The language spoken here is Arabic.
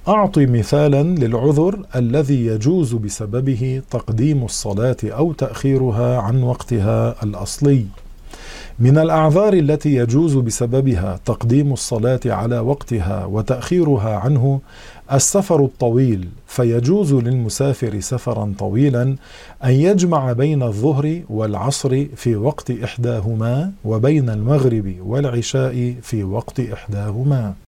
أعطي مثالا للعذر الذي يجوز بسببه تقديم الصلاة أو تأخيرها عن وقتها الأصلي. من الأعذار التي يجوز بسببها تقديم الصلاة على وقتها وتأخيرها عنه السفر الطويل، فيجوز للمسافر سفرا طويلا أن يجمع بين الظهر والعصر في وقت إحداهما وبين المغرب والعشاء في وقت إحداهما.